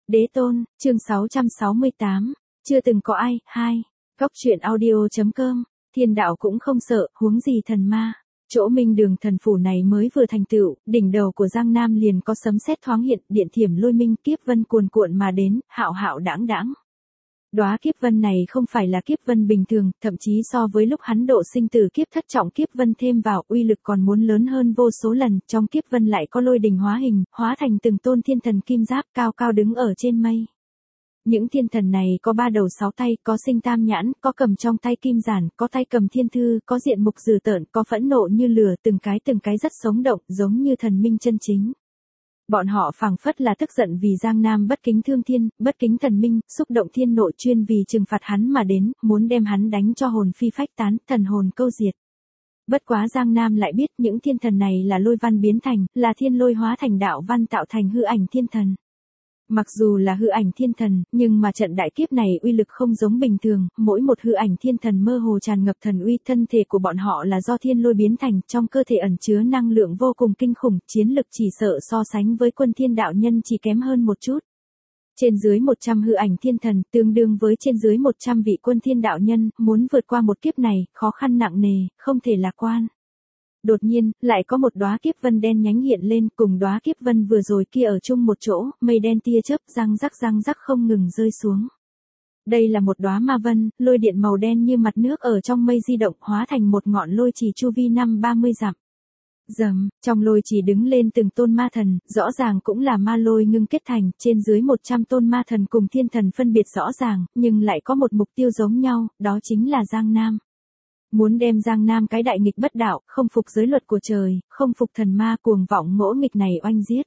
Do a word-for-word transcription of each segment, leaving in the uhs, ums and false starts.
Đế tôn, chương sáu trăm sáu mươi tám, chưa từng có ai, hai. Góc truyện audio.com, thiên đạo cũng không sợ, huống gì thần ma. Chỗ minh đường thần phủ này mới vừa thành tựu, đỉnh đầu của Giang Nam liền có sấm sét thoáng hiện, điện thiểm lôi minh, kiếp vân cuồn cuộn mà đến, hạo hạo đãng đãng. Đóa kiếp vân này không phải là kiếp vân bình thường, thậm chí so với lúc hắn độ sinh tử kiếp thất trọng kiếp vân thêm vào, uy lực còn muốn lớn hơn vô số lần, trong kiếp vân lại có lôi đình hóa hình, hóa thành từng tôn thiên thần kim giáp cao cao đứng ở trên mây. Những thiên thần này có ba đầu sáu tay, có sinh tam nhãn, có cầm trong tay kim giản, có tay cầm thiên thư, có diện mục dữ tợn, có phẫn nộ như lửa, từng cái từng cái rất sống động, giống như thần minh chân chính. Bọn họ phảng phất là tức giận vì Giang Nam bất kính thương thiên, bất kính thần minh, xúc động thiên nội chuyên vì trừng phạt hắn mà đến, muốn đem hắn đánh cho hồn phi phách tán, thần hồn câu diệt. Bất quá Giang Nam lại biết những thiên thần này là lôi văn biến thành, là thiên lôi hóa thành đạo văn tạo thành hư ảnh thiên thần. Mặc dù là hư ảnh thiên thần, nhưng mà trận đại kiếp này uy lực không giống bình thường, mỗi một hư ảnh thiên thần mơ hồ tràn ngập thần uy, thân thể của bọn họ là do thiên lôi biến thành, trong cơ thể ẩn chứa năng lượng vô cùng kinh khủng, chiến lực chỉ sợ so sánh với quân thiên đạo nhân chỉ kém hơn một chút. Trên dưới một trăm hư ảnh thiên thần, tương đương với trên dưới một trăm vị quân thiên đạo nhân, muốn vượt qua một kiếp này, khó khăn nặng nề, không thể lạc quan. Đột nhiên, lại có một đóa kiếp vân đen nhánh hiện lên, cùng đóa kiếp vân vừa rồi kia ở chung một chỗ, mây đen tia chớp răng rắc răng rắc không ngừng rơi xuống. Đây là một đóa ma vân, lôi điện màu đen như mặt nước ở trong mây di động, hóa thành một ngọn lôi trì chu vi năm ba mươi dặm. Rầm, trong lôi trì đứng lên từng tôn ma thần, rõ ràng cũng là ma lôi ngưng kết thành, trên dưới một trăm tôn ma thần cùng thiên thần phân biệt rõ ràng, nhưng lại có một mục tiêu giống nhau, đó chính là Giang Nam. Muốn đem Giang Nam cái đại nghịch bất đạo, không phục giới luật của trời, không phục thần ma cuồng vọng ngỗ nghịch này oanh giết.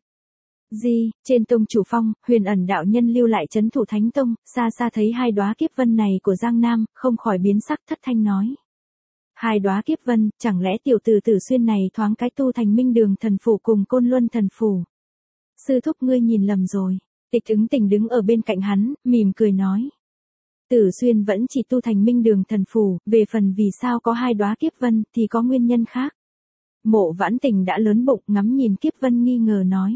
Di, trên tông chủ phong, Huyền Ẩn đạo nhân lưu lại trấn thủ thánh tông, xa xa thấy hai đóa kiếp vân này của Giang Nam, không khỏi biến sắc thất thanh nói. Hai đóa kiếp vân, chẳng lẽ tiểu tử Tử Xuyên này thoáng cái tu thành minh đường thần phủ cùng côn luân thần phủ. Sư thúc ngươi nhìn lầm rồi, Tịch Ứng Tình đứng ở bên cạnh hắn, mỉm cười nói. Tử Xuyên vẫn chỉ tu thành minh đường thần phù, về phần vì sao có hai đóa kiếp vân thì có nguyên nhân khác. Mộ Vãn Tình đã lớn bụng ngắm nhìn kiếp vân nghi ngờ nói.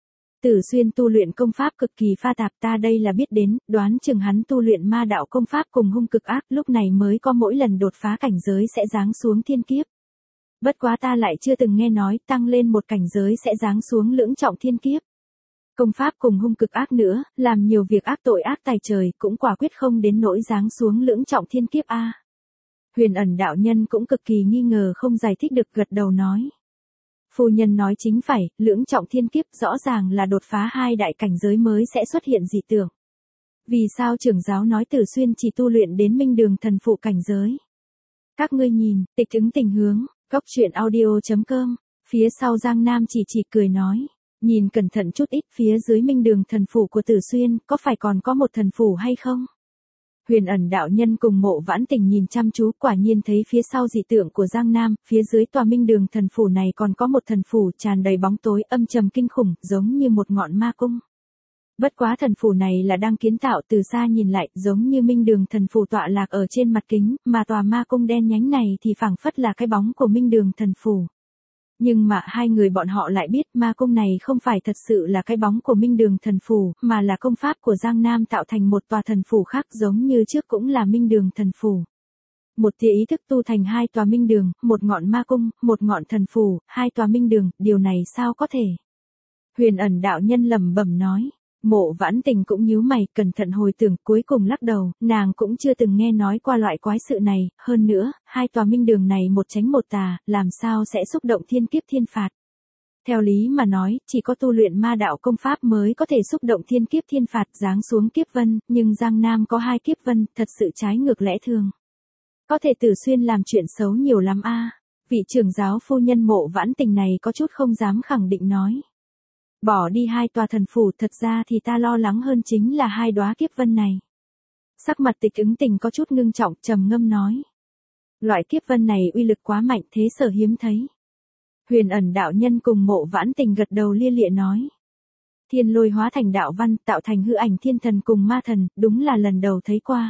Tử Xuyên tu luyện công pháp cực kỳ pha tạp, ta đây là biết đến, đoán chừng hắn tu luyện ma đạo công pháp cùng hung cực ác, lúc này mới có mỗi lần đột phá cảnh giới sẽ giáng xuống thiên kiếp. Bất quá ta lại chưa từng nghe nói tăng lên một cảnh giới sẽ giáng xuống lưỡng trọng thiên kiếp. Công pháp cùng hung cực ác nữa, làm nhiều việc ác tội ác tài trời, cũng quả quyết không đến nỗi giáng xuống lưỡng trọng thiên kiếp a. Huyền Ẩn đạo nhân cũng cực kỳ nghi ngờ không giải thích được, gật đầu nói. Phu nhân nói chính phải, lưỡng trọng thiên kiếp rõ ràng là đột phá hai đại cảnh giới mới sẽ xuất hiện dị tượng. Vì sao trưởng giáo nói Tử Xuyên chỉ tu luyện đến minh đường thần phụ cảnh giới? Các ngươi nhìn, Tịch Ứng Tình hướng, góc truyện audio.com, phía sau Giang Nam chỉ chỉ cười nói. Nhìn cẩn thận chút ít, phía dưới minh đường thần phủ của Tử Xuyên, có phải còn có một thần phủ hay không? Huyền Ẩn đạo nhân cùng Mộ Vãn Tình nhìn chăm chú, quả nhiên thấy phía sau dị tượng của Giang Nam, phía dưới tòa minh đường thần phủ này còn có một thần phủ tràn đầy bóng tối âm trầm kinh khủng, giống như một ngọn ma cung. Bất quá thần phủ này là đang kiến tạo, từ xa nhìn lại, giống như minh đường thần phủ tọa lạc ở trên mặt kính, mà tòa ma cung đen nhánh này thì phảng phất là cái bóng của minh đường thần phủ. Nhưng mà hai người bọn họ lại biết ma cung này không phải thật sự là cái bóng của minh đường thần phủ, mà là công pháp của Giang Nam tạo thành một tòa thần phủ khác, giống như trước cũng là minh đường thần phủ. Một tia ý thức tu thành hai tòa minh đường, một ngọn ma cung, một ngọn thần phủ, hai tòa minh đường, điều này sao có thể? Huyền Ẩn đạo nhân lẩm bẩm nói. Mộ Vãn Tình cũng nhíu mày, cẩn thận hồi tưởng, cuối cùng lắc đầu, nàng cũng chưa từng nghe nói qua loại quái sự này, hơn nữa, hai tòa minh đường này một tránh một tà, làm sao sẽ xúc động thiên kiếp thiên phạt. Theo lý mà nói, chỉ có tu luyện ma đạo công pháp mới có thể xúc động thiên kiếp thiên phạt giáng xuống kiếp vân, nhưng Giang Nam có hai kiếp vân, thật sự trái ngược lẽ thường. Có thể Tử Xuyên làm chuyện xấu nhiều lắm a. Vị trưởng giáo phu nhân Mộ Vãn Tình này có chút không dám khẳng định nói. Bỏ đi hai tòa thần phủ, thật ra thì ta lo lắng hơn chính là hai đóa kiếp vân này. Sắc mặt Tịch Ứng Tình có chút ngưng trọng, trầm ngâm nói. Loại kiếp vân này uy lực quá mạnh, thế sở hiếm thấy. Huyền Ẩn đạo nhân cùng Mộ Vãn Tình gật đầu lia lịa nói. Thiên lôi hóa thành đạo văn, tạo thành hư ảnh thiên thần cùng ma thần, đúng là lần đầu thấy qua.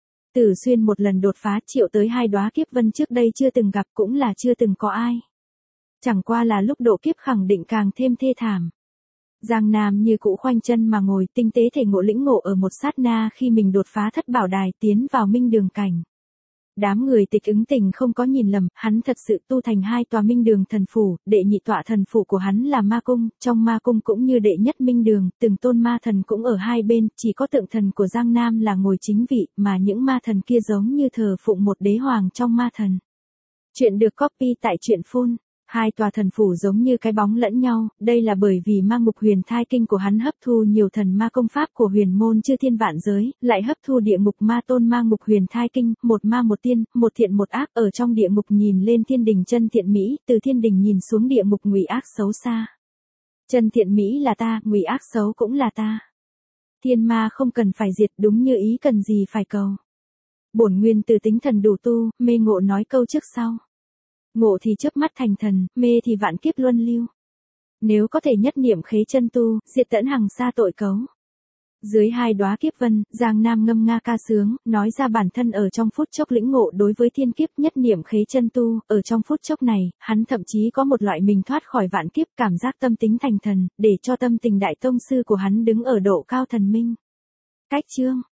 Tử Xuyên một lần đột phá triệu tới hai đóa kiếp vân trước đây chưa từng gặp, cũng là chưa từng có ai. Chẳng qua là lúc độ kiếp khẳng định càng thêm thê thảm. Giang Nam như cũ khoanh chân mà ngồi, tinh tế thể ngộ lĩnh ngộ ở một sát na khi mình đột phá thất bảo đài tiến vào minh đường cảnh. Đám người tịch ứng tình không có nhìn lầm, hắn thật sự tu thành hai tòa minh đường thần phủ, đệ nhị tọa thần phủ của hắn là ma cung, trong ma cung cũng như đệ nhất minh đường, từng tôn ma thần cũng ở hai bên, chỉ có tượng thần của Giang Nam là ngồi chính vị, mà những ma thần kia giống như thờ phụng một đế hoàng trong ma thần. Chuyện được copy tại truyện phun. Hai tòa thần phủ giống như cái bóng lẫn nhau, đây là bởi vì ma ngục huyền thai kinh của hắn hấp thu nhiều thần ma công pháp của huyền môn chư thiên vạn giới, lại hấp thu địa ngục ma tôn ma ngục huyền thai kinh, một ma một tiên, một thiện một ác, ở trong địa ngục nhìn lên thiên đình chân thiện mỹ, từ thiên đình nhìn xuống địa ngục ngụy ác xấu xa. Chân thiện mỹ là ta, ngụy ác xấu cũng là ta. Thiên ma không cần phải diệt, đúng như ý cần gì phải cầu. Bổn nguyên từ tính thần đủ tu, mê ngộ nói câu trước sau. Ngộ thì chớp mắt thành thần, mê thì vạn kiếp luân lưu. Nếu có thể nhất niệm khế chân tu, diệt tận hằng sa tội cấu. Dưới hai đóa kiếp vân, Giang Nam ngâm nga ca sướng, nói ra bản thân ở trong phút chốc lĩnh ngộ đối với thiên kiếp nhất niệm khế chân tu, ở trong phút chốc này, hắn thậm chí có một loại mình thoát khỏi vạn kiếp cảm giác tâm tính thành thần, để cho tâm tình đại tông sư của hắn đứng ở độ cao thần minh. Cách chương